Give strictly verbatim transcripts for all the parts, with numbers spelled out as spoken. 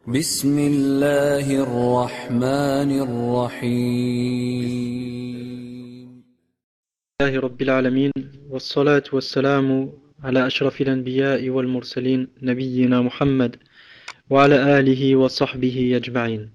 بسم الله الرحمن الرحيم الله رب العالمين والصلاة والسلام على أشرف الأنبياء والمرسلين نبينا محمد وعلى آله وصحبه أجمعين.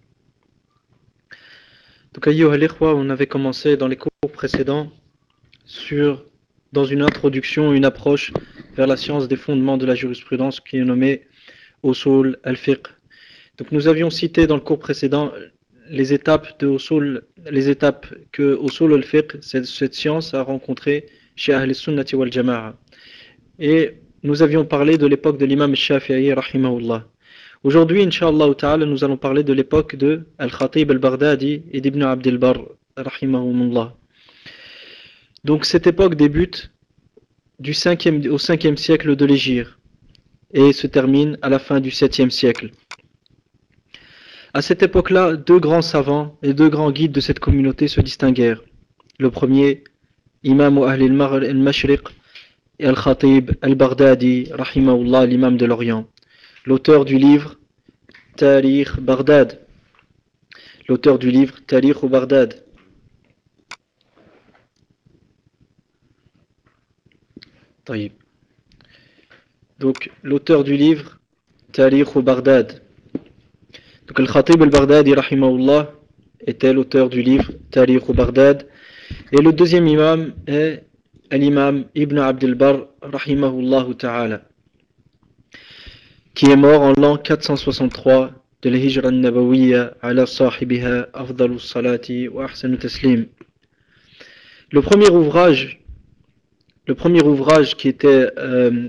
Donc, ayyuha al-ikhwa, on avait commencé dans les cours précédents sur, dans une introduction, une approche vers la science des fondements de la jurisprudence qui est nommée Usul al-Fiqh. Donc nous avions cité dans le cours précédent les étapes de Usul, les étapes que Usul al-Fiqh, cette, cette science a rencontré chez Ahl al-Sunnati wal Jama'a. Et nous avions parlé de l'époque de l'imam al-Shafi'i rahimahullah. Aujourd'hui, Inch'Allah ta'ala, nous allons parler de l'époque de Al-Khatib al-Baghdadi et d'Ibn Abd al-Barr rahimahumullah. Donc cette époque débute du cinquième, au cinquième siècle de l'Hégire et se termine à la fin du septième siècle. À cette époque-là, deux grands savants et deux grands guides de cette communauté se distinguèrent. Le premier, Imam Ahl al-Mashriq et Al-Khatib al-Baghdadi, rahimahullah, l'imam de l'Orient. L'auteur du livre Tarikh Baghdad. L'auteur du livre Tarikh Baghdad. طيب. Donc, l'auteur du livre Tarikh Baghdad. Donc, Al-Khatib al-Baghdadi, rahimahullah, était l'auteur du livre Tarikh Baghdad. Et le deuxième imam est l'imam Ibn Abd al-Barr, rahimahullah ta'ala, qui est mort en l'an quatre cent soixante-trois de la Hijra al-Nabawiyya ala sahibiha afdalu salati wa ahsanu taslim. Le premier ouvrage, le premier ouvrage qui était euh,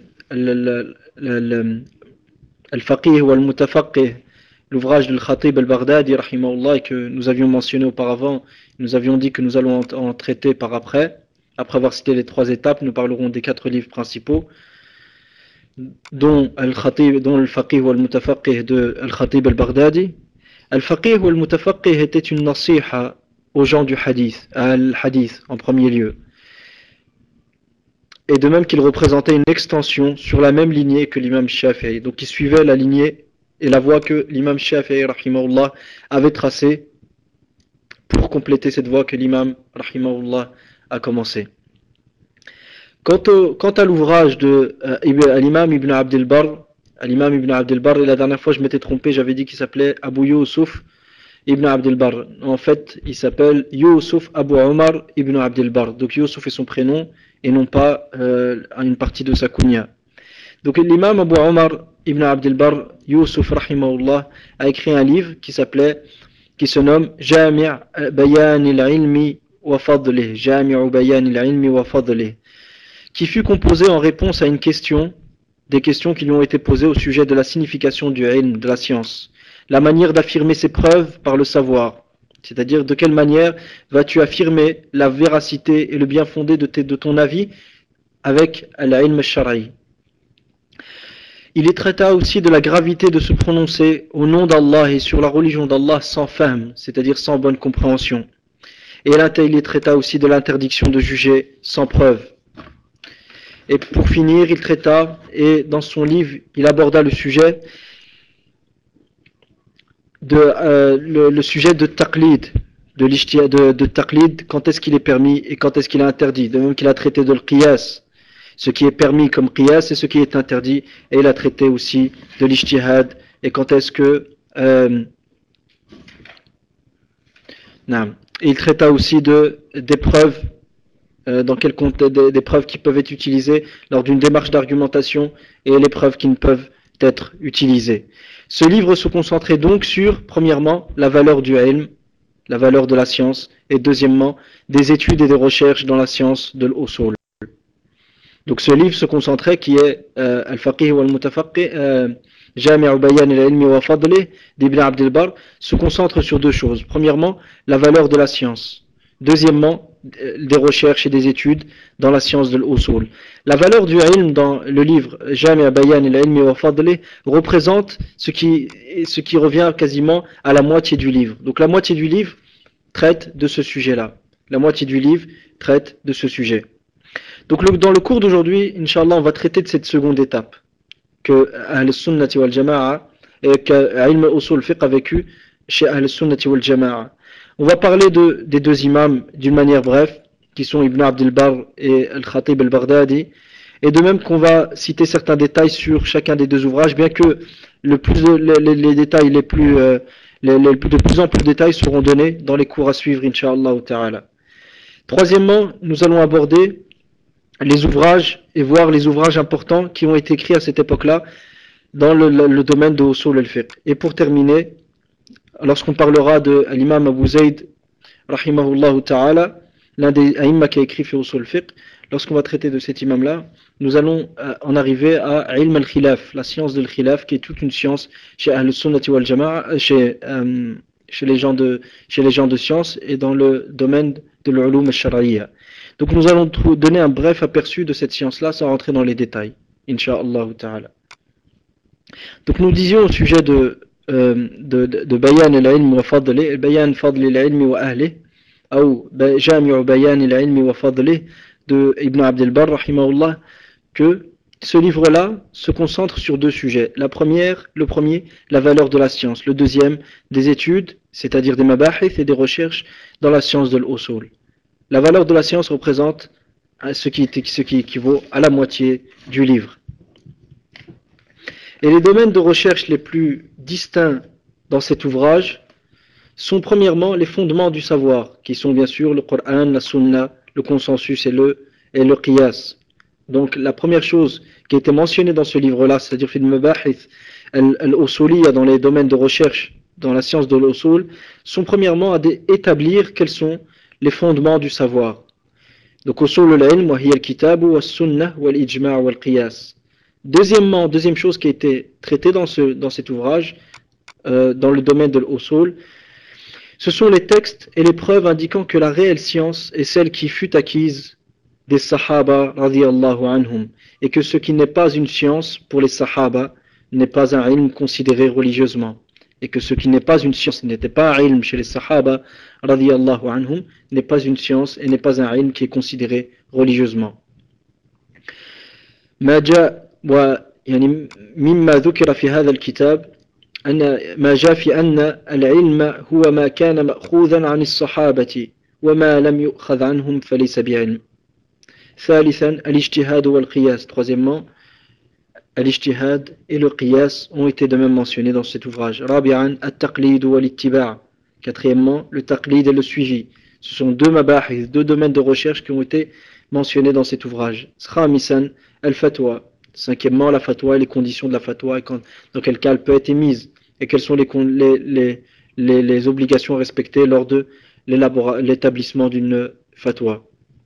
al-Faqih wa al-Mutafaqih, l'ouvrage de Khatib al-Baghdadi rahimahullah, que nous avions mentionné auparavant, nous avions dit que nous allons en, en traiter par après. Après avoir cité les trois étapes, nous parlerons des quatre livres principaux, dont Al-Khatib, dont Al-Faqih wa al-Mutafaqih de Al-Khatib al-Baghdadi. Al-Faqih wa al-Mutafaqih était une nasiha aux gens du hadith, à al-hadith en premier lieu. Et de même qu'il représentait une extension sur la même lignée que l'imam Shafi'i. Donc il suivait la lignée et la voie que l'imam Shafi'i rahimahullah avait tracée pour compléter cette voie que l'imam rahimahullah a commencé. Quant, au, quant à l'ouvrage de euh, l'imam Ibn Abd al-Barr, l'imam Ibn Abd al-Barr, et la dernière fois je m'étais trompé, j'avais dit qu'il s'appelait Abu Yusuf Ibn Abd al-Barr. En fait, il s'appelle Yusuf Abu Omar Ibn Abd al-Barr. Donc Yusuf est son prénom et non pas euh, une partie de sa kunya. Donc l'imam Abu Omar Ibn Abd al-Barr, Yusuf rahimahullah, a écrit un livre qui s'appelait, qui se nomme Jami' Bayan al-Ilmi wa Fadlih, Jami' Bayan al-Ilmi wa Fadlih, qui fut composé en réponse à une question, des questions qui lui ont été posées au sujet de la signification du ilm, de la science, la manière d'affirmer ses preuves par le savoir, c'est-à-dire de quelle manière vas-tu affirmer la véracité et le bien fondé de, tes, de ton avis avec l'ilm al-shar'i. Il y traita aussi de la gravité de se prononcer au nom d'Allah et sur la religion d'Allah sans fahm, c'est-à-dire sans bonne compréhension. Et il y traita aussi de l'interdiction de juger sans preuve. Et pour finir, il traita, et dans son livre, il aborda le sujet de, euh, le, le sujet de taqlid, de, de, de taqlid, quand est-ce qu'il est permis et quand est-ce qu'il est interdit. De même qu'il a traité de l'qiyas, ce qui est permis comme qiyas et ce qui est interdit, et il a traité aussi de l'ijtihad, et quand est-ce que... Euh, non, il traita aussi de, des preuves, euh, dans quel contexte, des, des preuves qui peuvent être utilisées lors d'une démarche d'argumentation, et les preuves qui ne peuvent être utilisées. Ce livre se concentrait donc sur, premièrement, la valeur du ilm, la valeur de la science, et deuxièmement, des études et des recherches dans la science de l'usul. Donc ce livre se concentrait, qui est euh, Al-Faqih wa al-Mutafaqih, euh, Jami' Bayan al-Ilmi wa Fadlih d'Ibn Abd al-Barr, se concentre sur deux choses. Premièrement, la valeur de la science. Deuxièmement, des recherches et des études dans la science de l'usul. La valeur du ilm dans le livre Jami' Bayan al-Ilmi wa Fadlih représente ce qui, ce qui revient quasiment à la moitié du livre. Donc la moitié du livre traite de ce sujet-là. La moitié du livre traite de ce sujet. Donc le, dans le cours d'aujourd'hui, Inch'Allah, on va traiter de cette seconde étape que Ahl al-Sunnati wal Jama'a et que ilm usul fiqh a vécu chez Ahl Sunnati wal Jama'a. On va parler de, des deux imams d'une manière brève, qui sont Ibn Abd al-Barr et Al-Khatib al-Baghdadi, et de même qu'on va citer certains détails sur chacun des deux ouvrages, bien que le plus, les, les, les détails les plus, euh, les, les, de plus en plus de détails seront donnés dans les cours à suivre, Inch'Allah ta'ala. Troisièmement, nous allons aborder les ouvrages et voir les ouvrages importants qui ont été écrits à cette époque-là dans le, le, le domaine de Usul al-Fiqh. Et pour terminer, lorsqu'on parlera de l'imam Abu Zayd, rahimahullah ta'ala, l'un des aïmma qui a écrit sur Usul al-Fiqh, lorsqu'on va traiter de cet imam-là, nous allons euh, en arriver à ilm al-khilaf, la science de l'khilaf, qui est toute une science chez Ahl Sunnati wal Jama'a, chez, euh, chez, les gens de, chez les gens de science et dans le domaine de l'ulum al-shar'iyya. Donc nous allons donner un bref aperçu de cette science-là sans rentrer dans les détails, Inch'Allah ta'ala. Donc nous disions au sujet de, euh, de, de, de bayan al-ilm wa fadli, bayan fadli al-ilm wa ahli, ou jami'u bayan al-ilm wa fadli, de Ibn Abd al-Barr, rahimahullah, que ce livre-là se concentre sur deux sujets. La première, le premier, la valeur de la science. Le deuxième, des études, c'est-à-dire des mabahith et des recherches dans la science de l'usul. La valeur de la science représente ce qui, ce qui équivaut à la moitié du livre. Et les domaines de recherche les plus distincts dans cet ouvrage sont premièrement les fondements du savoir, qui sont bien sûr le Coran, la Sunna, le consensus et le, et le qiyas. Donc la première chose qui a été mentionnée dans ce livre-là, c'est-à-dire fil mabahith al-usuliyya, dans les domaines de recherche dans la science de l'usul, sont premièrement à établir quels sont les fondements du savoir. Donc usul al-ilm wa hiya al-kitab wa as-sunnah wa al-ijma' wa al-qiyas. Deuxièmement, deuxième chose qui a été traitée dans ce dans cet ouvrage, euh, dans le domaine de l'usul, ce sont les textes et les preuves indiquant que la réelle science est celle qui fut acquise des Sahaba radiyallahu anhum, et que ce qui n'est pas une science pour les Sahaba n'est pas un ilm considéré religieusement, et que ce qui n'est pas une science n'était pas un ilm chez les Sahaba radiyallahu anhum n'est pas une science et n'est pas un ilm qui est considéré religieusement. ما جاء ويعني مما ذكر في هذا الكتاب أن ما جاء في أن العلم هو ما كان مأخوذا عن الصحابة وما لم يؤخذ عنهم فليس بعلم. ثالثا الاجتهاد والقياس. Troisièmement, الاجتهاد et le qiyas ont été de même mentionnés dans cet ouvrage. رابعا التقليد والاتباع. Quatrièmement, le taqlid et le suivi. Ce sont deux mabahith, deux domaines de recherche qui ont été mentionnés dans cet ouvrage. خامسا الفتوى. Cinquièmement, la fatwa et les conditions de la fatwa, et quand, dans quel cas elle peut être émise, et quelles sont les, les, les, les, les obligations à respecter lors de l'établissement d'une fatwa.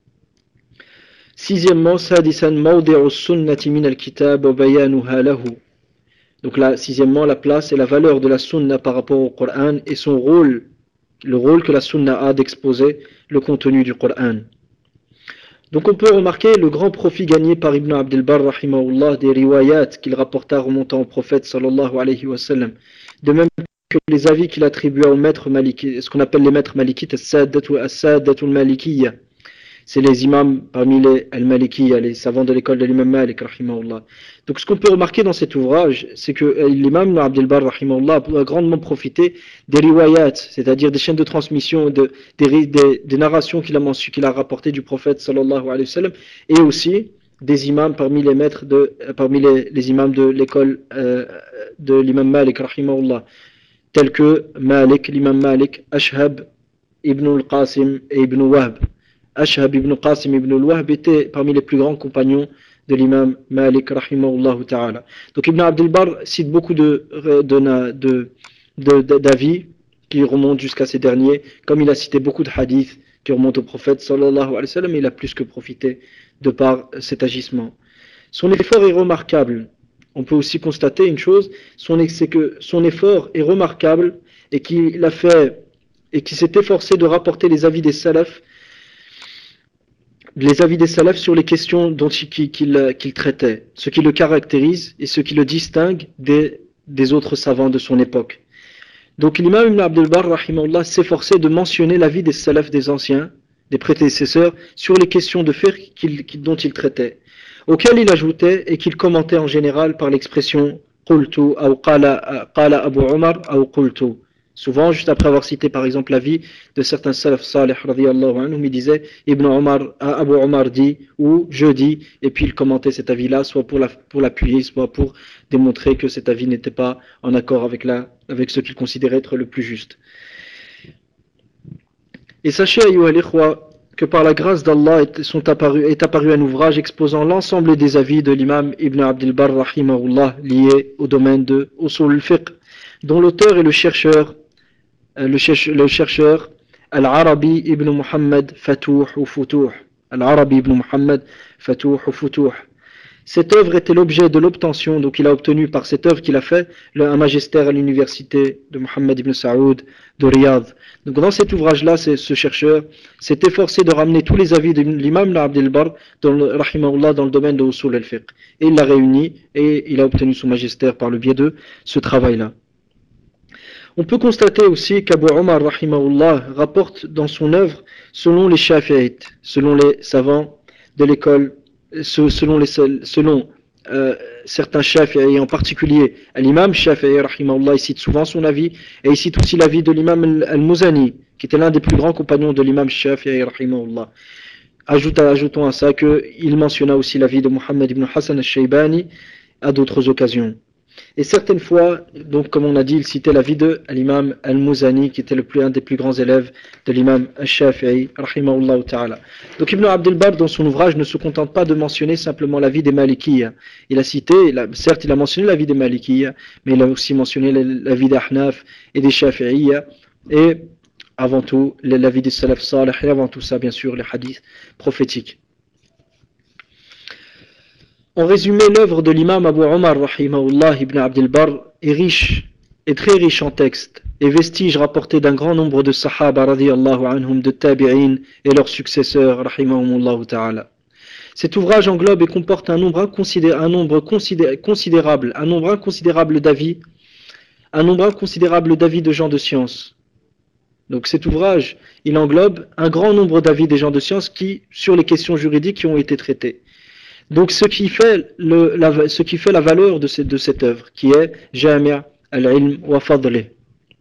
Sixièmement, sadisan mawdi'u sunnati min al-kitab wa bayanuha lahu. Donc là, sixièmement, la place et la valeur de la sunna par rapport au Coran et son rôle, le rôle que la sunna a d'exposer le contenu du Coran. Donc on peut remarquer le grand profit gagné par Ibn Abd al-Barr rahimahullah des riwayat qu'il rapporta remontant au prophète sallallahu alayhi wa sallam. De même que les avis qu'il attribua aux maîtres malikites, ce qu'on appelle les maîtres malikites, as-saddatu as-saddatu al-malikiyya. C'est les imams parmi les al-malikiyya, les savants de l'école de l'imam Malik rahimahullah. Donc ce qu'on peut remarquer dans cet ouvrage, c'est que l'imam Ibn Abd al-Barr rahimahullah a grandement profité des riwayat, c'est-à-dire des chaînes de transmission, de, des, des, des narrations qu'il a mentionnées, qu'il a rapportées du prophète sallallahu alayhi wa sallam, et aussi des imams parmi les maîtres de, parmi les, les imams de l'école euh, de l'imam Malik rahimahullah, tels que Malik, l'imam Malik, Ashhab, Ibn al-Qasim et Ibn Wahb. Ashhab ibn Qasim ibn al-Wahb était parmi les plus grands compagnons de l'imam Malik rahimahullah ta'ala. Donc Ibn Abd al-Barr cite beaucoup de, de, de, de, de, d'avis qui remontent jusqu'à ces derniers, comme il a cité beaucoup de hadiths qui remontent au prophète sallallahu alayhi wa sallam, il a plus que profité de par cet agissement. Son effort est remarquable. On peut aussi constater une chose, c'est que son effort est remarquable et qu'il a fait et qu'il s'est efforcé de rapporter les avis des salafs, les avis des salafs sur les questions dont il, qu'il, qu'il traitait, ce qui le caractérise et ce qui le distingue des, des autres savants de son époque. Donc l'imam Ibn Abd al-Barr rahimahullah s'efforçait de mentionner l'avis des salafs des anciens, des prédécesseurs, sur les questions de fiqh qu'il, qu'il, dont il traitait, auxquelles il ajoutait et qu'il commentait en général par l'expression قلت أو قال قال أبو عمر أو قلت. Souvent, juste après avoir cité par exemple l'avis de certains salaf salih radiyallahu anhum, il disait Ibn Omar, Abu Omar dit, ou je dis, et puis il commentait cet avis-là, soit pour, la, pour l'appuyer, soit pour démontrer que cet avis n'était pas en accord avec, la, avec ce qu'il considérait être le plus juste. Et sachez, ayyuha al-ikhwa, que par la grâce d'Allah est apparu, est apparu un ouvrage exposant l'ensemble des avis de l'imam Ibn Abdul Barr rahimahullah liés au domaine de Usul al-Fiqh, dont l'auteur est le chercheur Le, cherche, le chercheur Al-Arabi ibn Muhammad Fatouh ou Futouh. Al-Arabi ibn Muhammad Fatouh ou Futouh. Cette œuvre était l'objet de l'obtention, donc il a obtenu par cette œuvre qu'il a fait le, un magistère à l'université de Mohammed ibn Saoud de Riyad. Donc dans cet ouvrage-là, ce chercheur s'est efforcé de ramener tous les avis de l'imam Abdel Barr dans le, rahimahullah, dans le domaine de Usul al-Fiqh. Et il l'a réuni et il a obtenu son magistère par le biais de ce travail-là. On peut constater aussi qu'Abu Omar rahimahullah rapporte dans son œuvre selon les Shafi'ites, selon les savants de l'école, selon, les, selon euh, certains Shafi'i, en particulier l'imam Shafi'i rahimahullah, il cite souvent son avis, et il cite aussi l'avis de l'imam al-Muzani, qui était l'un des plus grands compagnons de l'imam Shafi'i rahimahullah. Ajoutons, ajoutons à ça qu'il mentionna aussi l'avis de Muhammad ibn Hassan al-Shaybani à d'autres occasions. Et certaines fois, donc comme on a dit, il citait l'avis de l'imam al-Muzani, qui était le plus, un des plus grands élèves de l'imam al-Shafi'i, rahimahullah ta'ala. Donc Ibn Abdel Barr, dans son ouvrage, ne se contente pas de mentionner simplement l'avis des Malikiyya. Il a cité, il a, certes il a mentionné l'avis des Malikiyya, mais il a aussi mentionné l'avis des Ahnaf et des Shafi'iyya, et avant tout l'avis des Salaf Salih, et avant tout ça bien sûr les hadiths prophétiques. En résumé, l'œuvre de l'imam Abu Omar rahimahullah ibn Abdel Barr est riche, est très riche en textes et vestiges rapportés d'un grand nombre de sahaba radiyallahu anhum, de tabi'in et leurs successeurs rahimahumullah ta'ala. Cet ouvrage englobe et comporte un nombre, inconsidé- un nombre considé- considérable, un nombre inconsidérable d'avis, un nombre inconsidérable d'avis de gens de science. Donc cet ouvrage, il englobe un grand nombre d'avis des gens de science qui, sur les questions juridiques qui ont été traitées. Donc ce qui fait, le, la, ce qui fait la valeur de cette, de cette œuvre, qui est Jami' al-ilm wa fadlih.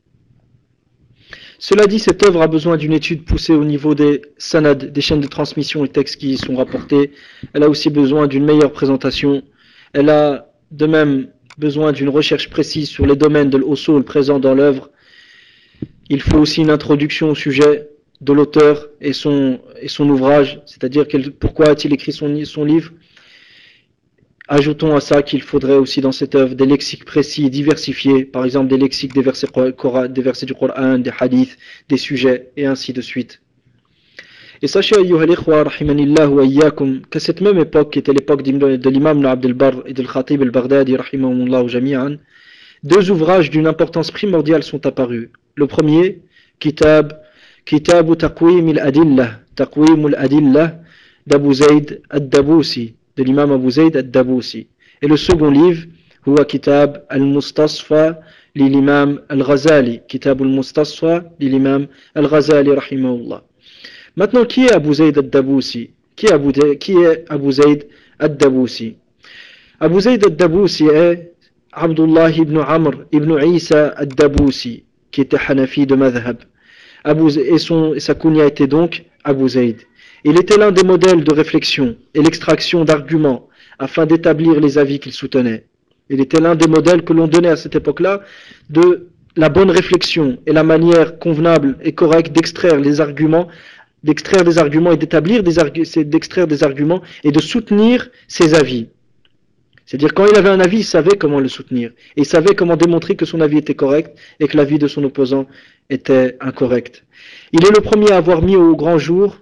Cela dit, cette œuvre a besoin d'une étude poussée au niveau des sanad, des chaînes de transmission et textes qui y sont rapportés. Elle a aussi besoin d'une meilleure présentation. Elle a de même besoin d'une recherche précise sur les domaines de l'usul présents dans l'œuvre. Il faut aussi une introduction au sujet de l'auteur et son, et son ouvrage, c'est-à-dire pourquoi a-t-il écrit son, son livre. Ajoutons à ça qu'il faudrait aussi dans cette œuvre des lexiques précis et diversifiés, par exemple des lexiques des versets, des versets du Coran, des hadiths, des sujets, et ainsi de suite. Et sachez, ayyuha al-ikhwa, rahimanillah wa iyyakum, qu'à cette même époque, qui était l'époque de l'imam Abdel Barr et de l'Khatib al-Baghdadi, rahimahumullah jami'an, deux ouvrages d'une importance primordiale sont apparus. Le premier, Kitab, Kitab Taqwim al-Adillah, Taqwim al-Adillah, d'Abu Zayd ad-Dabusi, de l'imam Abu Zayd ad-Dabusi. Et le second livre, Huwa Kitab al-Mustasfa li l'imam al-Ghazali, Kitab al-Mustasfa li l'imam al-Ghazali, rahimahullah. Maintenant, qui est Abu Zayd ad-Dabusi? Qui est Abu, qui est Abu Zayd ad-Dabusi? Abu Zayd ad-Dabusi est Abdullah ibn Amr ibn Isa ad-Dabusi, qui était Hanafi de Madhhab. Abu, et, son, et sa kunya était donc Abu Zayd. Il était l'un des modèles de réflexion et l'extraction d'arguments afin d'établir les avis qu'il soutenait. Il était l'un des modèles que l'on donnait à cette époque-là de la bonne réflexion et la manière convenable et correcte d'extraire les arguments, d'extraire des arguments et d'établir des, argu d'extraire des arguments et de soutenir ses avis. C'est-à-dire quand il avait un avis, il savait comment le soutenir. Et il savait comment démontrer que son avis était correct et que l'avis de son opposant était incorrect. Il est le premier à avoir mis au grand jour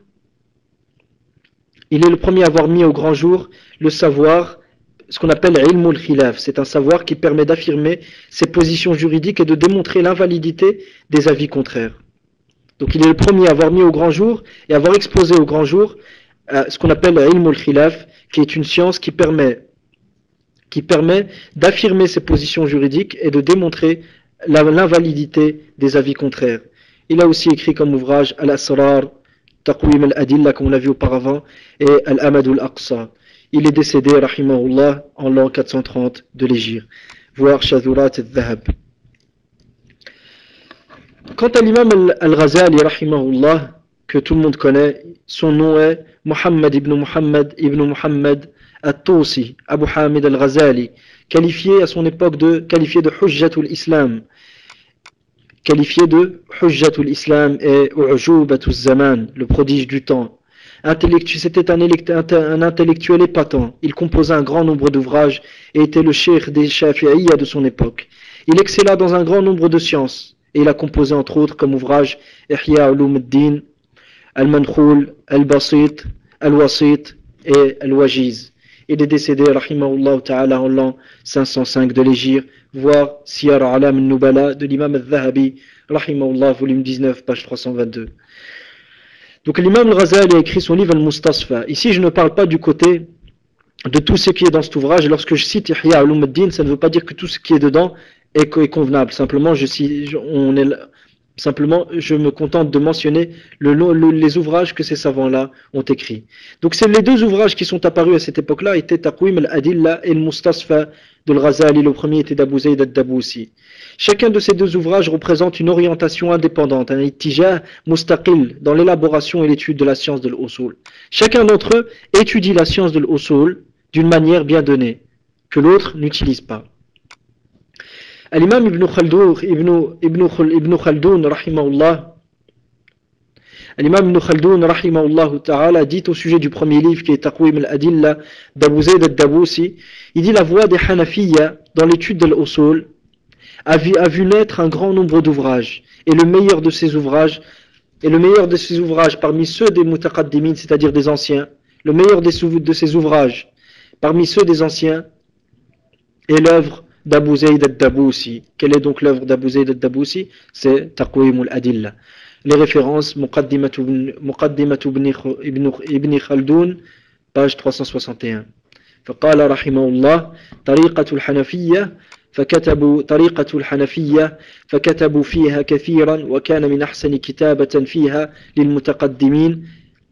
Il est le premier à avoir mis au grand jour le savoir, ce qu'on appelle ilm al-khilaf. C'est un savoir qui permet d'affirmer ses positions juridiques et de démontrer l'invalidité des avis contraires. Donc il est le premier à avoir mis au grand jour et à avoir exposé au grand jour euh, ce qu'on appelle ilm al-khilaf, qui est une science qui permet, qui permet d'affirmer ses positions juridiques et de démontrer l'invalidité des avis contraires. Il a aussi écrit comme ouvrage Al-Asrar, Taqwim al-Adillah, comme on l'a vu auparavant, et Al-Amad al-Aqsa. Il est décédé, rahimahullah, en l'an quatre cent trente de l'Hégire. voire Shazurat al-Dhahab. Quant à l'imam al-Ghazali, rahimahullah, que tout le monde connaît, son nom est Muhammad ibn Muhammad ibn Muhammad al-Tusi, Abu Hamid al-Ghazali, qualifié à son époque de, qualifié de Hujjatul Islam, qualifié de Hujjatul Islam et U'jubatul Zaman, le prodige du temps. Intellectu, c'était un, un intellectuel épatant. Il composa un grand nombre d'ouvrages et était le cheikh des Shafi'iyya de son époque. Il excella dans un grand nombre de sciences et il a composé entre autres comme ouvrage Ihya Ulum ad-Din, Al-Mankhul, Al-Basit, Al-Wasit et Al-Wajiz. Il est décédé, rahimahullah ta'ala, en l'an cinq cent cinq de l'Hégire, voire Siyar Alam al-Nubala de l'imam al-Dhahabi, rahimahullah, volume dix-neuf, page trois cent vingt-deux. Donc l'imam al-Ghazali a écrit son livre Al-Mustasfa. Ici, je ne parle pas du côté de tout ce qui est dans cet ouvrage. Et lorsque je cite Ihya Ulum ad-Din, ça ne veut pas dire que tout ce qui est dedans est convenable. Simplement, je, on est, simplement, je me contente de mentionner le, le, les ouvrages que ces savants-là ont écrits. Donc c'est les deux ouvrages qui sont apparus à cette époque-là étaient Taqwim al-Adilla et Al-Mustasfa de al-Ghazali. Le premier était d'Abu Zayd al-Daboussi. Chacun de ces deux ouvrages représente une orientation indépendante, un ittijah mustaqil dans l'élaboration et l'étude de la science de l'usul. Chacun d'entre eux étudie la science de l'usul d'une manière bien donnée, que l'autre n'utilise pas. Al-Imam Ibn Khaldoun, Ibn, Ibn, Ibn Khaldoun, rahimahullah, Al-Imam Ibn Khaldoun, rahimahullah ta'ala, dit au sujet du premier livre qui est Taqwim al-Adilla d'Abu Zayd al-Daboussi, il dit la voie des Hanafiyya dans l'étude de l'usul a vu, a vu naître un grand nombre d'ouvrages, et le meilleur de ces ouvrages, et le meilleur de ces ouvrages parmi ceux des mutaqaddimin, c'est-à-dire des anciens, le meilleur des, de ces ouvrages parmi ceux des anciens est l'œuvre d'Abu Zayd al-Daboussi. Quelle est donc l'œuvre d'Abu Zayd al-Daboussi? C'est Taqwim al-Adilla. Les références Muqaddimat ibn Khaldoun, page trois cent soixante et un. فقال رحمه الله طريقة الحنفية فكتبوا طريقة الحنفية فكتبوا فيها كثيرا وكان من أحسن كتابة فيها للمتقدمين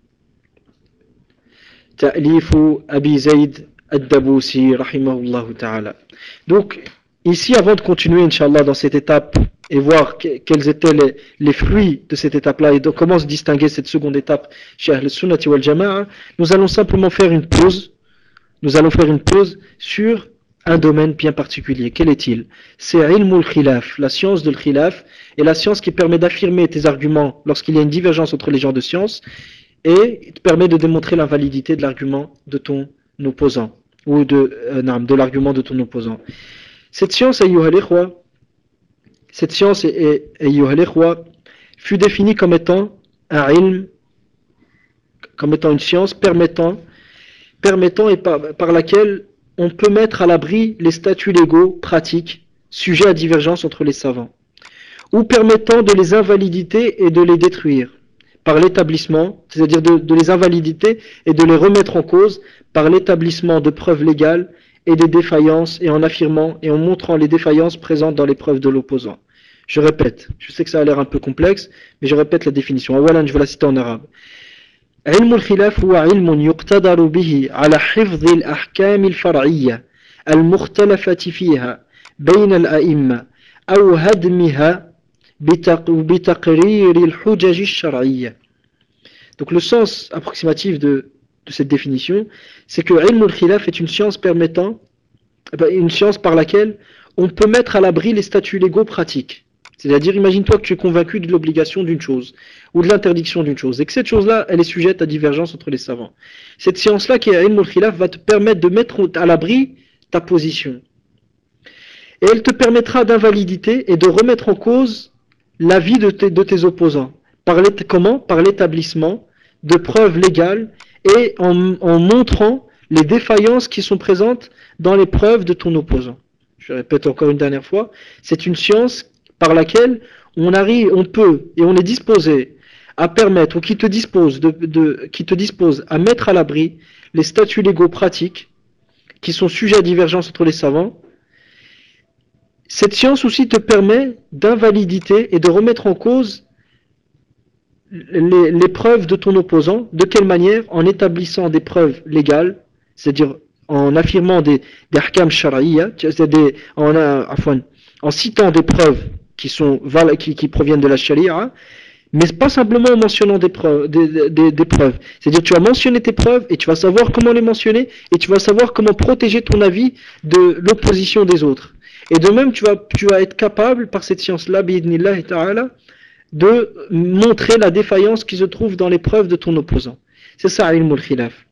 تأليف أبي زيد الدبوسي رحمه الله تعالى. Donc ici, avant de continuer Inch'Allah dans cette étape et voir que, quels étaient les, les fruits de cette étape-là et de comment se distinguer cette seconde étape chez Ahl Sunnati wal Jama'a, nous allons simplement faire une pause. Nous allons faire une pause sur un domaine bien particulier. Quel est-il? C'est ilmul khilaf, la science de l'khilaf, et la science qui permet d'affirmer tes arguments lorsqu'il y a une divergence entre les gens de science, et te permet de démontrer l'invalidité de l'argument de ton opposant, ou de, euh, non, de l'argument de ton opposant. Cette science, ayyuha al-ikhwa, cette science, ayyuha al-ikhwa, fut définie comme étant un ilm, comme étant une science permettant permettant et par, par laquelle on peut mettre à l'abri les statuts légaux pratiques sujets à divergence entre les savants, ou permettant de les invalider et de les détruire par l'établissement, c'est-à-dire de, de les invalider et de les remettre en cause par l'établissement de preuves légales et des défaillances, et en affirmant et en montrant les défaillances présentes dans les preuves de l'opposant. Je répète, je sais que ça a l'air un peu complexe, mais je répète la définition. Awalan, je vais la citer en arabe. علم الخلاف هو علم يقتدر به على حفظ الأحكام الفرعية المختلفة فيها بين الأئمة أو هدمها بتقرير الحجج الشرعية. Donc le sens approximatif de, de cette définition, c'est que ilm al-khilaf est une science permettant, une science par laquelle on peut mettre à l'abri les statuts légaux pratiques. C'est-à-dire, imagine-toi que tu es convaincu de l'obligation d'une chose, ou de l'interdiction d'une chose, et que cette chose-là, elle est sujette à divergence entre les savants. Cette science-là, qui est ilm al-khilaf, va te permettre de mettre à l'abri ta position. Et elle te permettra d'invaliditer et de remettre en cause l'avis de tes, de tes opposants. Par comment? Par l'établissement de preuves légales et en, en montrant les défaillances qui sont présentes dans les preuves de ton opposant. Je répète encore une dernière fois, c'est une science par laquelle on arrive, on peut et on est disposé à permettre, ou qui te dispose de, de, qui te dispose à mettre à l'abri les statuts légaux pratiques qui sont sujets à divergence entre les savants. Cette science aussi te permet d'invaliditer et de remettre en cause les, les preuves de ton opposant. De quelle manière? En établissant des preuves légales, c'est-à-dire en affirmant des, des ahkam shar'iyya, des, en, en, en citant des preuves qui, sont, qui, qui proviennent de la sharia, mais pas simplement en mentionnant des preuves. Des, des, des preuves. C'est-à-dire tu vas mentionner tes preuves et tu vas savoir comment les mentionner et tu vas savoir comment protéger ton avis de l'opposition des autres. Et de même, tu vas, tu vas être capable, par cette science-là, bi'idhnillah ta'ala, de montrer la défaillance qui se trouve dans les preuves de ton opposant. C'est ça, ilm al-khilaf.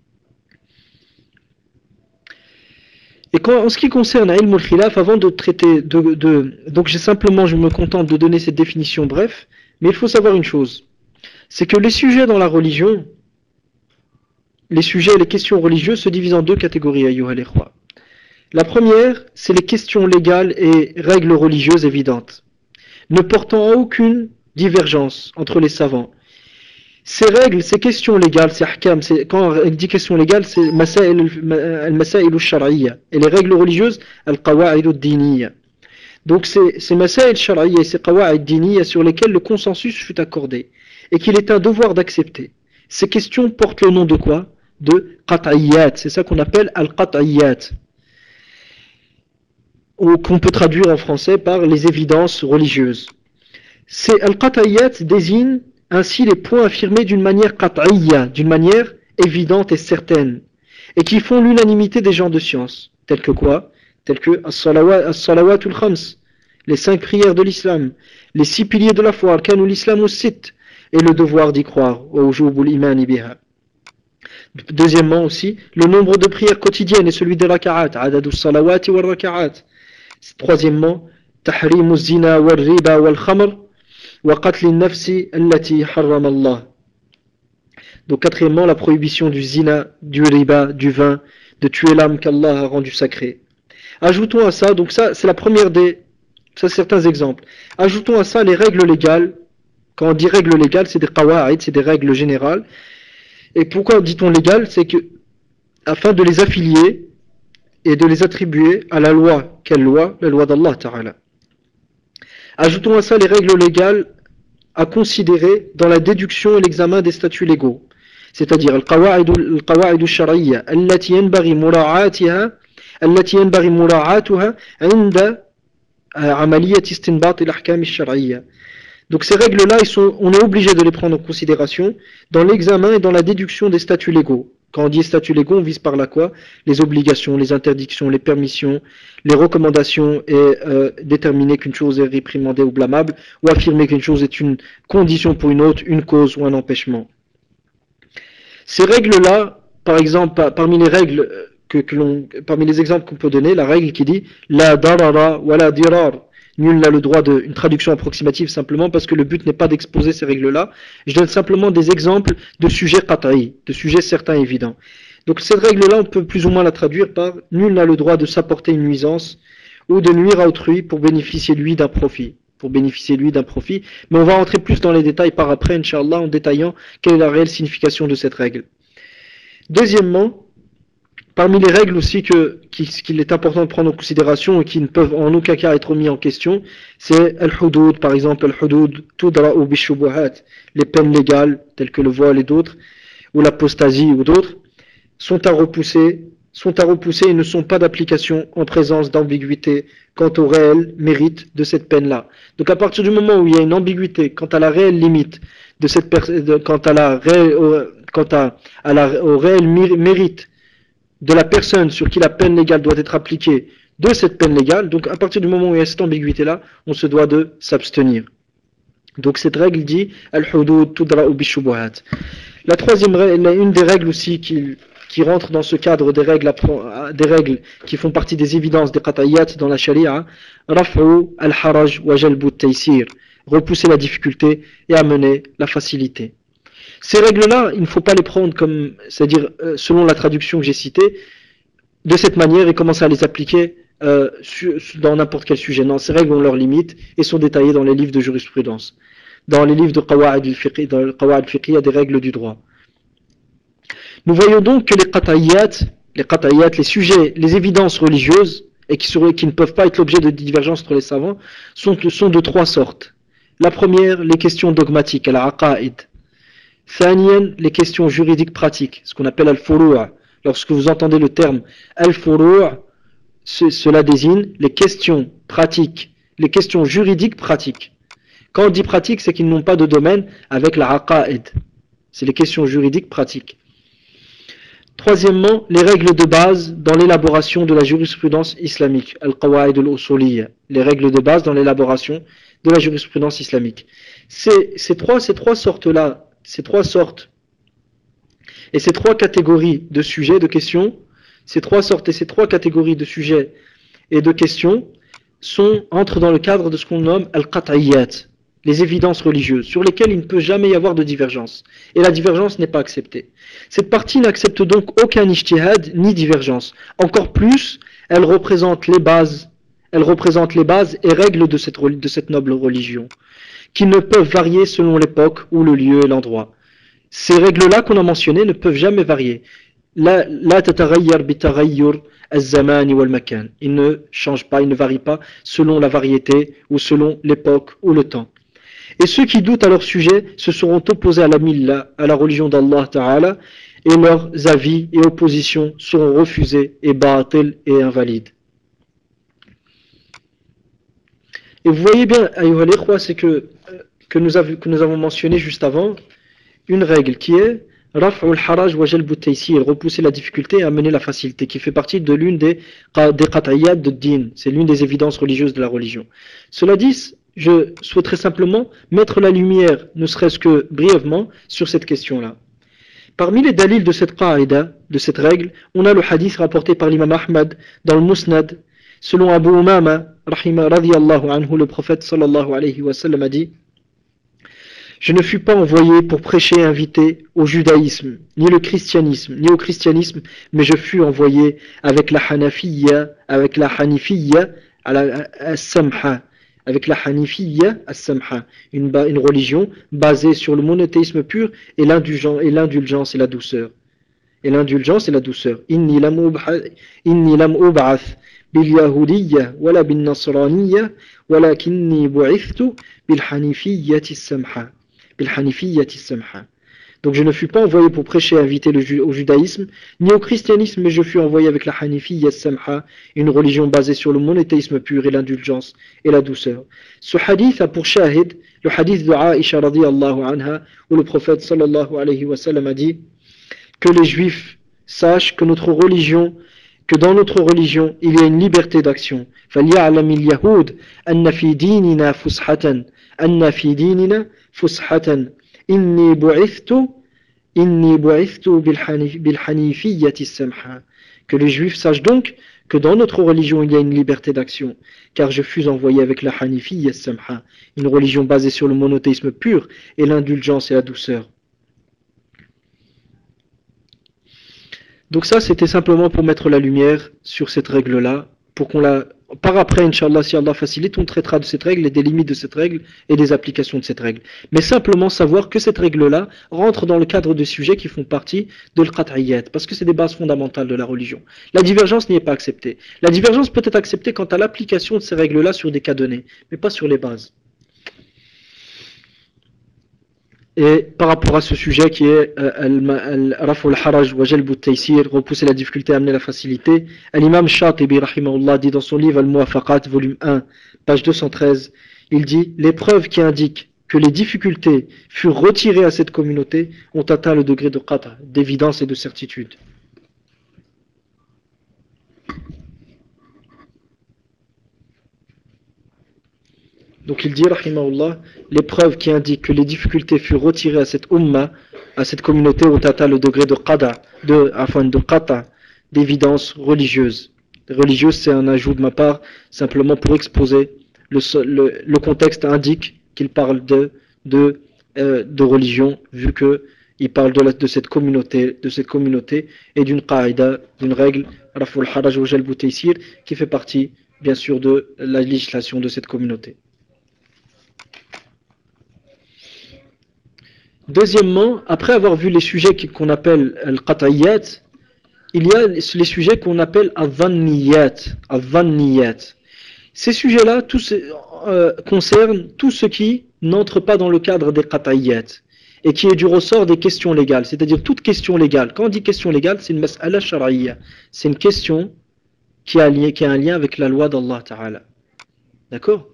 Et quand, en ce qui concerne ilm al-khilaf, avant de traiter de, de donc j'ai simplement, je me contente de donner cette définition bref, mais il faut savoir une chose, c'est que les sujets dans la religion, les sujets et les questions religieuses se divisent en deux catégories, ayyuha al-ikhwa. La première, c'est les questions légales et règles religieuses évidentes, ne portant à aucune divergence entre les savants. Ces règles, ces questions légales, ces ahkam, quand on dit questions légales, c'est al-masail al-shar'iyya, et les règles religieuses, al-qawa'id al-diniyya. Donc c'est ces masail shar'iyya et ces qawa'id diniyya sur lesquels le consensus fut accordé, et qu'il est un devoir d'accepter. Ces questions portent le nom de quoi? De qat'iyyat, c'est ça qu'on appelle al-qat'iyyat, ou qu'on peut traduire en français par les évidences religieuses. Ces al-qat'iyyat désignent ainsi les points affirmés d'une manière qat'iyya, d'une manière évidente et certaine, et qui font l'unanimité des gens de science, tels que quoi? Tels que as-salawatul khams, les cinq prières de l'islam, les six piliers de la foi, al-kan l'islam sit, et le devoir d'y croire, wa wujubul imani biha. Deuxièmement aussi, le nombre de prières quotidiennes et celui des raka'at, adadus salawati wal raka'at. Troisièmement, tahrimu zina wal riba wal khamr, wa qatl nafsi allati harram Allah. Donc quatrièmement, la prohibition du zina, du riba, du vin, de tuer l'âme qu'Allah a rendue sacrée. Ajoutons à ça, donc ça c'est la première des, ça c'est certains exemples. Ajoutons à ça les règles légales. Quand on dit règles légales, c'est des qawa'id, c'est des règles générales. Et pourquoi dit-on légales? C'est que afin de les affilier et de les attribuer à la loi. Quelle loi? La loi d'Allah Ta'ala. Ajoutons à ça les règles légales à considérer dans la déduction et l'examen des statuts légaux. C'est-à-dire al-qawa'id al-shar'iyya allati yanbaghi mura'atiha allati yanbaghi mura'atuha 'inda 'amaliyat istinbat al-ahkam al-shar'iyya. Donc ces règles-là, ils sont, on est obligé de les prendre en considération dans l'examen et dans la déduction des statuts légaux. Quand on dit statuts légaux, on vise par là quoi? Les obligations, les interdictions, les permissions, les recommandations et euh, déterminer qu'une chose est réprimandée ou blâmable, ou affirmer qu'une chose est une condition pour une autre, une cause ou un empêchement. Ces règles-là, par exemple, parmi les règles que, que l'on, parmi les exemples qu'on peut donner, la règle qui dit la darara wa la dirar. Nul n'a le droit de, une traduction approximative simplement parce que le but n'est pas d'exposer ces règles-là. Je donne simplement des exemples de sujets qat'i, de sujets certains et évidents. Donc cette règle-là, on peut plus ou moins la traduire par nul n'a le droit de s'apporter une nuisance ou de nuire à autrui pour bénéficier lui d'un profit. Pour bénéficier lui d'un profit. Mais on va rentrer plus dans les détails par après, Inch'Allah, en détaillant quelle est la réelle signification de cette règle. Deuxièmement, parmi les règles aussi que, qu'il est important de prendre en considération et qui ne peuvent en aucun cas être mis en question, c'est al-hudud, par exemple, al-hudud, tudra'u bishubuhat, les peines légales, telles que le voile et d'autres, ou l'apostasie ou d'autres, sont à repousser, sont à repousser et ne sont pas d'application en présence d'ambiguïté quant au réel mérite de cette peine-là. Donc à partir du moment où il y a une ambiguïté quant à la réelle limite de cette personne, quant à la réelle, au, quant à, à la, au réel mérite de la personne sur qui la peine légale doit être appliquée de cette peine légale, donc à partir du moment où il y a cette ambiguïté-là, on se doit de s'abstenir. Donc cette règle dit al-hudud tudra'u bishubuhat. La troisième règle, une des règles aussi qui, qui rentre dans ce cadre des règles, des règles qui font partie des évidences des qat'iyyat dans la sharia, raf'u al-haraj wa jalbu at-taysir, repousser la difficulté et amener la facilité. Ces règles-là, il ne faut pas les prendre comme, c'est-à-dire euh, selon la traduction que j'ai citée, de cette manière et commencer à les appliquer euh, sur, dans n'importe quel sujet. Non, ces règles ont leurs limites et sont détaillées dans les livres de jurisprudence. Dans les livres de Qawa'id al-Fiqh, dans le Qawa'id al-Fiqh, il y a des règles du droit. Nous voyons donc que les qat'iyyat, les qat'iyyat, les sujets, les évidences religieuses, et qui, seraient, qui ne peuvent pas être l'objet de divergence entre les savants, sont, sont de trois sortes. La première, les questions dogmatiques, al-aqa'id. Thaniyan, les questions juridiques pratiques, ce qu'on appelle al-furu'a, lorsque vous entendez le terme al-furu', cela désigne les questions pratiques, les questions juridiques pratiques. Quand on dit pratique, c'est qu'ils n'ont pas de domaine avec la aqaïd. C'est les questions juridiques pratiques. Troisièmement, les règles de base dans l'élaboration de la jurisprudence islamique, al-qawaid al-usuliyya, les règles de base dans l'élaboration de la jurisprudence islamique. Ces, ces trois, ces trois sortes-là, ces trois sortes et ces trois catégories de sujets, de questions, ces trois sortes et ces trois catégories de sujets et de questions sont, entrent dans le cadre de ce qu'on nomme al-qat'iyyat, les évidences religieuses, sur lesquelles il ne peut jamais y avoir de divergence. Et la divergence n'est pas acceptée. Cette partie n'accepte donc aucun ijtihad ni divergence. Encore plus, elle représente les bases, elle représente les bases et règles de cette, de cette noble religion, qui ne peuvent varier selon l'époque ou le lieu et l'endroit. Ces règles-là qu'on a mentionnées ne peuvent jamais varier. La, la tataghayyar bitaghayyur az-zamani wal makan. Ils ne changent pas, ils ne varient pas selon la variété ou selon l'époque ou le temps. Et ceux qui doutent à leur sujet se seront opposés à la milla, à la religion d'Allah Ta'ala, et leurs avis et oppositions seront refusés et batil et invalides. Et vous voyez bien, ayyuha al-ikhwa, c'est que, que, nous avons, que nous avons mentionné juste avant, une règle qui est raf'ul haraj wa jalbu taysir, repousser la difficulté et amener la facilité, qui fait partie de l'une des, des qat'iyyat de din, c'est l'une des évidences religieuses de la religion. Cela dit, je souhaiterais simplement mettre la lumière, ne serait-ce que brièvement, sur cette question-là. Parmi les dalils de cette qa'ida, de cette règle, on a le hadith rapporté par l'imam Ahmad dans le Musnad. Selon Abu Umama, radiyallahu anhu, le prophète sallallahu alayhi wa sallam a dit: je ne fus pas envoyé pour prêcher et inviter au judaïsme, ni le christianisme, ni au christianisme, mais je fus envoyé avec la hanafiyya, avec la hanifiyya, à la as-samha, avec la hanifiyya as-samha, une, une religion basée sur le monothéisme pur et l'indulgence et la douceur. Et l'indulgence et la douceur. Inni lam ub'ath bil yahudiyya wala bin nasraniyya walakinni bu'ithtu bil hanifiyyati as-samha. Bil hanifiyyati as-samha. Donc je ne fus pas envoyé pour prêcher et inviter le ju au judaïsme, ni au christianisme, mais je fus envoyé avec la hanifiyya as-samha, une religion basée sur le monothéisme pur et l'indulgence et la douceur. Ce hadith a pour shahid le hadith de Aïcha radiyallahu anha, où le prophète sallallahu alayhi wa sallam a dit que les juifs sachent que notre religion, que dans notre religion, il y a une liberté d'action. فَلْيَعْلَمِ الْيَهُودِ أَنَّ فِي دِينِنَا فُسْحَةً أَنَّ فِي دِينِنَا فُسْحَةً إِنِّي بُعِثْتُ إِنِّي بُعِثْتُ بِالْحَنِيفِيَّةِ السَّمْحَةِ. Que les juifs sachent donc que dans notre religion il y a une liberté d'action, car je fus envoyé avec la hanifiyya as-samha, une religion basée sur le monothéisme pur et l'indulgence et la douceur. Donc ça, c'était simplement pour mettre la lumière sur cette règle-là, pour qu'on la... Par après, Inch'Allah, si Allah facilite, on traitera de cette règle et des limites de cette règle et des applications de cette règle. Mais simplement savoir que cette règle-là rentre dans le cadre de sujets qui font partie de l'qat'iyyat, parce que c'est des bases fondamentales de la religion. La divergence n'y est pas acceptée. La divergence peut être acceptée quant à l'application de ces règles-là sur des cas donnés, mais pas sur les bases. Et par rapport à ce sujet qui est al-raf'ul haraj wa jalbu taysir, repousser la difficulté, amener la facilité, l'imam Shatibi rahimahullah dit dans son livre Al-Muwafaqat, volume un, page deux cent treize, il dit: les preuves qui indiquent que les difficultés furent retirées à cette communauté ont atteint le degré de qata, d'évidence et de certitude. Donc il dit, rahimahullah, les preuves qui indiquent que les difficultés furent retirées à cette umma, à cette communauté, ont atteint le degré de qada, de, enfin de qata, d'évidence religieuse. Religieuse, c'est un ajout de ma part, simplement pour exposer, le, le, le contexte indique qu'il parle de, de, euh, de religion, vu que il parle de, la, de cette communauté, de cette communauté et d'une qaïda, d'une règle, raf'ul haraj wa jalbu taysir, qui fait partie, bien sûr, de la législation de cette communauté. Deuxièmement, après avoir vu les sujets qu'on appelle al-qat'iyyat, il y a les sujets qu'on appelle al-dhanniyat, al-dhanniyat. Ces sujets-là tous, euh, concernent tout ce qui n'entre pas dans le cadre des qat'iyyat et qui est du ressort des questions légales, c'est-à-dire toute question légale. Quand on dit question légale, c'est une mas'ala shar'iyya, c'est une question qui a, qui a un lien avec la loi d'Allah Ta'ala. D'accord?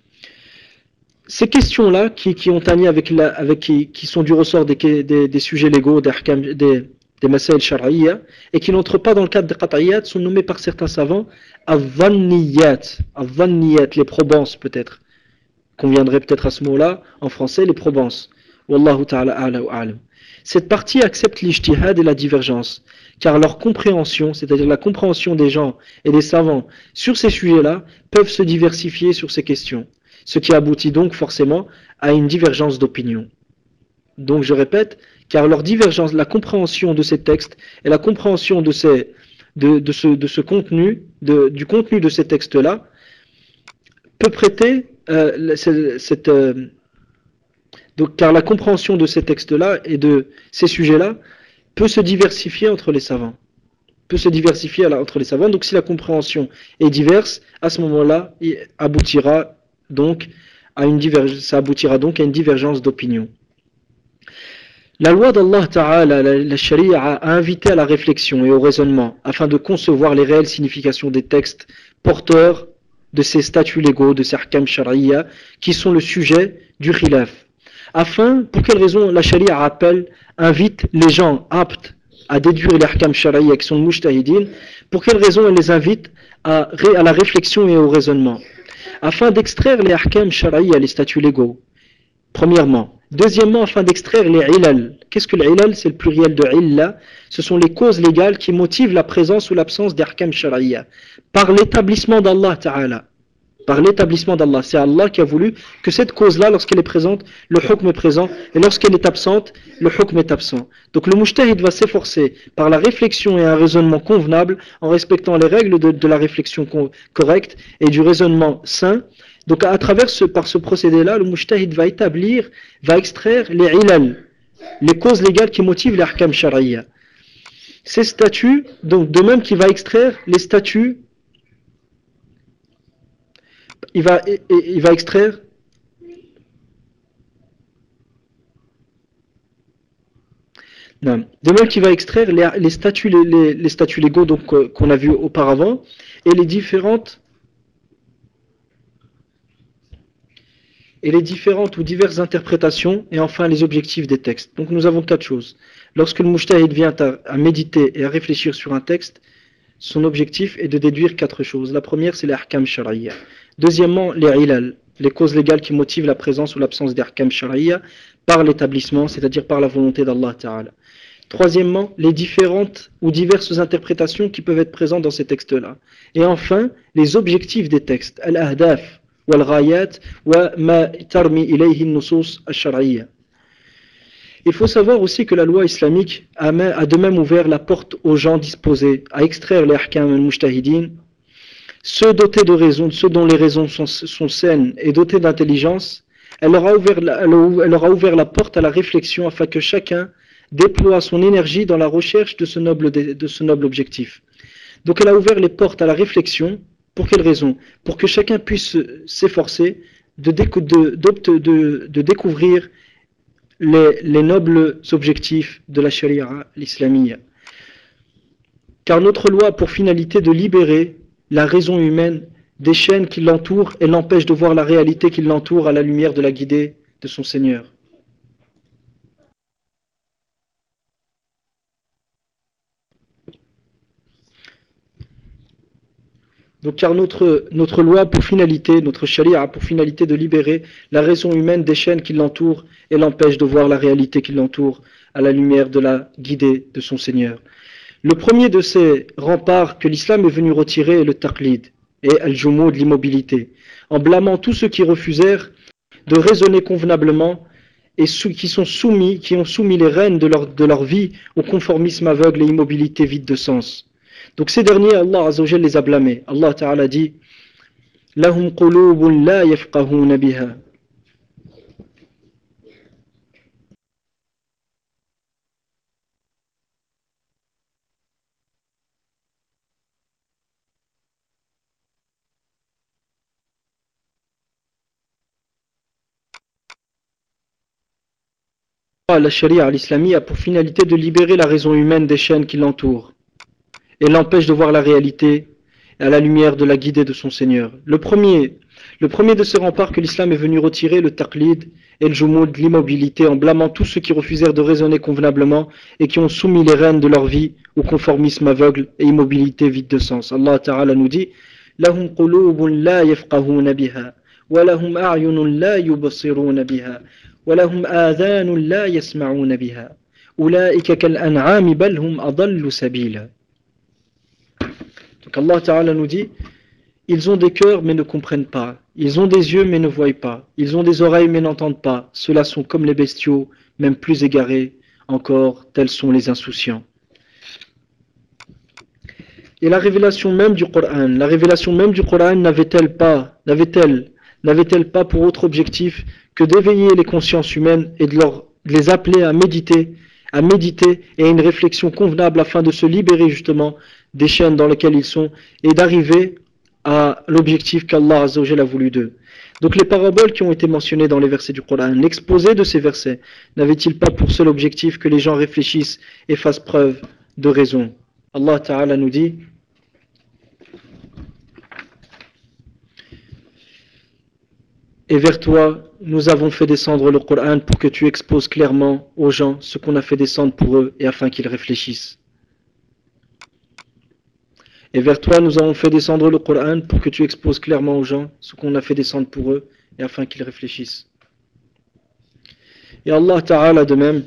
Ces questions-là, qui, qui ont un lien avec, la, avec qui, qui sont du ressort des, des, des sujets légaux, des, des, des masail shar'iyya, et qui n'entrent pas dans le cadre des qat'iyat, sont nommés par certains savants al-dhanniyat, al-dhanniyat, les probances peut-être, qu'on viendrait peut-être à ce mot-là, en français, les probances. Wallahu ta'ala a'la wa a'lam. Cette partie accepte l'ijtihad et la divergence, car leur compréhension, c'est-à-dire la compréhension des gens et des savants sur ces sujets-là, peuvent se diversifier sur ces questions, ce qui aboutit donc forcément à une divergence d'opinion. Donc je répète, car leur divergence, la compréhension de ces textes et la compréhension de, ces, de, de, ce, de ce contenu, de, du contenu de ces textes-là, peut prêter euh, cette, cette euh, donc, car la compréhension de ces textes-là et de ces sujets-là peut se diversifier entre les savants. Peut se diversifier entre les savants. Donc si la compréhension est diverse, à ce moment-là, il aboutira donc à une divergence, ça aboutira donc à une divergence d'opinion. La loi d'Allah Ta'ala, la, la Sharia, a invité à la réflexion et au raisonnement afin de concevoir les réelles significations des textes porteurs de ces statuts légaux, de ces ahkam shari'a, qui sont le sujet du khilaf. Afin, pour quelle raison la Sharia appelle, invite les gens aptes à déduire les ahkam shari'a qui sont mujtahidin, pour quelle raison elle les invite à, à la réflexion et au raisonnement, afin d'extraire les ahkam shari'a, les statuts légaux, premièrement. Deuxièmement, afin d'extraire les ilal. Qu'est-ce que l'ilal? C'est le pluriel de illa. Ce sont les causes légales qui motivent la présence ou l'absence d'ahkam shari'a par l'établissement d'Allah Ta'ala. Par l'établissement d'Allah. C'est Allah qui a voulu que cette cause-là, lorsqu'elle est présente, le hukm est présent, et lorsqu'elle est absente, le hukm est absent. Donc le mujtahid va s'efforcer par la réflexion et un raisonnement convenable, en respectant les règles de, de la réflexion correcte et du raisonnement sain. Donc à travers ce, par ce procédé-là, le mujtahid va établir, va extraire les ilal, les causes légales qui motivent l'ahkam shari'a. Ces statuts, donc de même qu'il va extraire les statuts, il va, il va extraire non. De même qu'il va extraire les, les, statuts, les, les, les statuts légaux donc, euh, qu'on a vus auparavant et les différentes et les différentes ou diverses interprétations et enfin les objectifs des textes. Donc nous avons quatre choses. Lorsque le mujtahid vient à, à méditer et à réfléchir sur un texte, son objectif est de déduire quatre choses. La première, c'est l'ahkam shari'a. Deuxièmement, les ilal, les causes légales qui motivent la présence ou l'absence d'ahkam shari'a par l'établissement, c'est-à-dire par la volonté d'Allah Ta'ala. Troisièmement, les différentes ou diverses interprétations qui peuvent être présentes dans ces textes-là. Et enfin, les objectifs des textes, al-ahdaf, wal-ghayat, wa ma tarmi ilayhi nusus al-shar'iyya. Il faut savoir aussi que la loi islamique a de même ouvert la porte aux gens disposés à extraire les ahkam al-mujtahidin, ceux dotés de raison, ceux dont les raisons sont, sont saines et dotés d'intelligence. Elle leur a ouvert la, elle leur a ouvert la porte à la réflexion afin que chacun déploie son énergie dans la recherche de ce noble, de ce noble objectif. Donc elle a ouvert les portes à la réflexion. Pour quelle raison? Pour que chacun puisse s'efforcer de, de, de, de, de découvrir les, les nobles objectifs de la charia l'islamia. Car notre loi a pour finalité de libérer la raison humaine des chaînes qui l'entourent et l'empêchent de voir la réalité qui l'entoure à la lumière de la guidée de son Seigneur. Donc, car notre, notre loi a pour finalité, notre charia a pour finalité de libérer la raison humaine des chaînes qui l'entourent et l'empêchent de voir la réalité qui l'entoure à la lumière de la guidée de son Seigneur. Le premier de ces remparts que l'islam est venu retirer est le taqlid et al-jumud, l'immobilité, en blâmant tous ceux qui refusèrent de raisonner convenablement et qui sont soumis, qui ont soumis les rênes de leur, de leur vie au conformisme aveugle et immobilité vide de sens. Donc ces derniers, Allah Azza wa Jalla les a blâmés. Allah Ta'ala dit Lahum qulubun la yafqahuna biha. loi, la charia, l'islamie a pour finalité de libérer la raison humaine des chaînes qui l'entourent et l'empêche de voir la réalité à la lumière de la guidée de son Seigneur. Le premier, le premier de ces remparts que l'islam est venu retirer, le taqlid et le jumoud, l'immobilité, en blâmant tous ceux qui refusèrent de raisonner convenablement et qui ont soumis les rênes de leur vie au conformisme aveugle et immobilité vide de sens. Allah Ta'ala nous dit لهم قلوب لا يفقهون بها ولهم أعين لا يبصرون بها ولهم آذان لا يسمعون بها أولئك كالأنعام بل هم أضل سبيلا. Donc Allah Ta'ala nous dit, ils ont des cœurs mais ne comprennent pas, ils ont des yeux mais ne voient pas, ils ont des oreilles mais n'entendent pas, ceux-là sont comme les bestiaux, même plus égarés encore, tels sont les insouciants. Et la révélation même du Coran, la révélation même du Coran n'avait-elle pas, n'avait-elle, n'avait-elle pas pour autre objectif que d'éveiller les consciences humaines et de, leur, de les appeler à méditer, à méditer et à une réflexion convenable afin de se libérer justement des chaînes dans lesquelles ils sont et d'arriver à l'objectif qu'Allah Azza wa Jalla a voulu d'eux. Donc les paraboles qui ont été mentionnées dans les versets du Coran, l'exposé de ces versets, n'avait-il pas pour seul objectif que les gens réfléchissent et fassent preuve de raison? Allah Ta'ala nous dit et vers toi, nous avons fait descendre le Coran pour que tu exposes clairement aux gens ce qu'on a fait descendre pour eux et afin qu'ils réfléchissent. Et vers toi, nous avons fait descendre le Coran pour que tu exposes clairement aux gens ce qu'on a fait descendre pour eux et afin qu'ils réfléchissent. Et Allah Ta'ala de même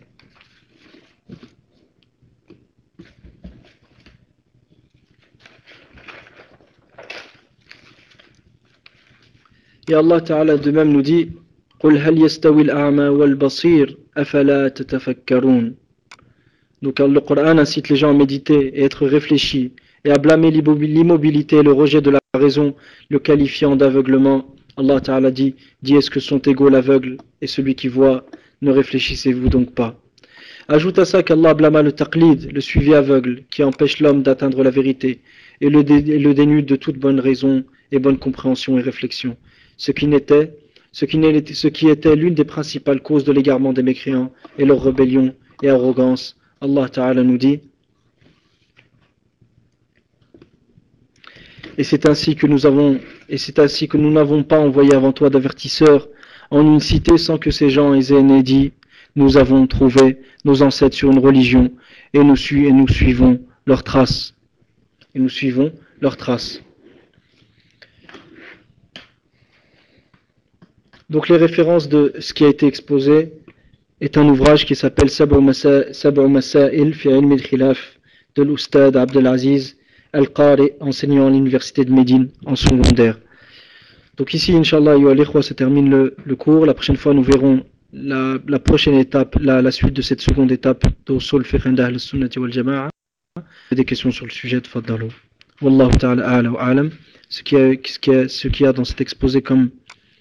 Et Allah Ta'ala de même nous dit قُلْ هَلْ يَسْتَوِي الْأَعْمَى وَالْبَصِيرُ أَفَلَا تَتَفَكَّرُونَ. Donc le Coran incite les gens à méditer et être réfléchis et à blâmer l'immobilité et le rejet de la raison, le qualifiant d'aveuglement. Allah Ta'ala dit, dit est-ce que sont égaux l'aveugle et celui qui voit? Ne réfléchissez-vous donc pas? Ajoute à ça qu'Allah blâma le taqlid, le suivi aveugle, qui empêche l'homme d'atteindre la vérité et le, dé, et le dénude de toute bonne raison et bonne compréhension et réflexion. Ce qui n'était, ce qui n'était, ce qui était l'une des principales causes de l'égarement des mécréants et leur rébellion et arrogance. Allah Ta'ala nous dit et c'est ainsi que nous avons et c'est ainsi que nous n'avons pas envoyé avant toi d'avertisseurs en une cité sans que ces gens aient aînés dit nous avons trouvé nos ancêtres sur une religion et nous, su et nous suivons leurs traces et nous suivons leurs traces. Donc les références de ce qui a été exposé est un ouvrage qui s'appelle Sab'u Masail fi Ilm al-Khilaf de l'Oustad Abdelaziz Al-Qari, enseignant à l'université de Médine en secondaire. Donc ici, Inch'Allah, ça termine le, le cours. La prochaine fois, nous verrons la, la prochaine étape, la, la suite de cette seconde étape d'Usul Fiqh Inda Ahl Sunnati wal Jama'a. Des questions sur le sujet de Faddalou. Wallahu ta'ala a'la wa a'lam. Ce qu'il y a dans cet exposé comme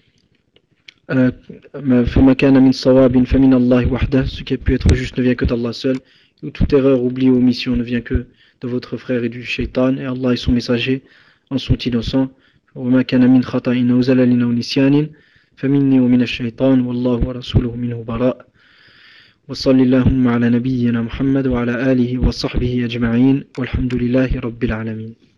فما كان من صواب فمن الله وحده, ce qui a pu être juste ne vient que d'Allah seul, ou toute erreur, oubli ou omission ne vient que de votre frère et du shaitan, et Allah et son messager en sont innocents. وما كان من خطأ أو زلل أو نسيان فمني ومن الشيطان والله ورسوله منه براء وصلى اللهم على نبينا محمد وعلى آله وصحبه أجمعين والحمد لله رب العالمين.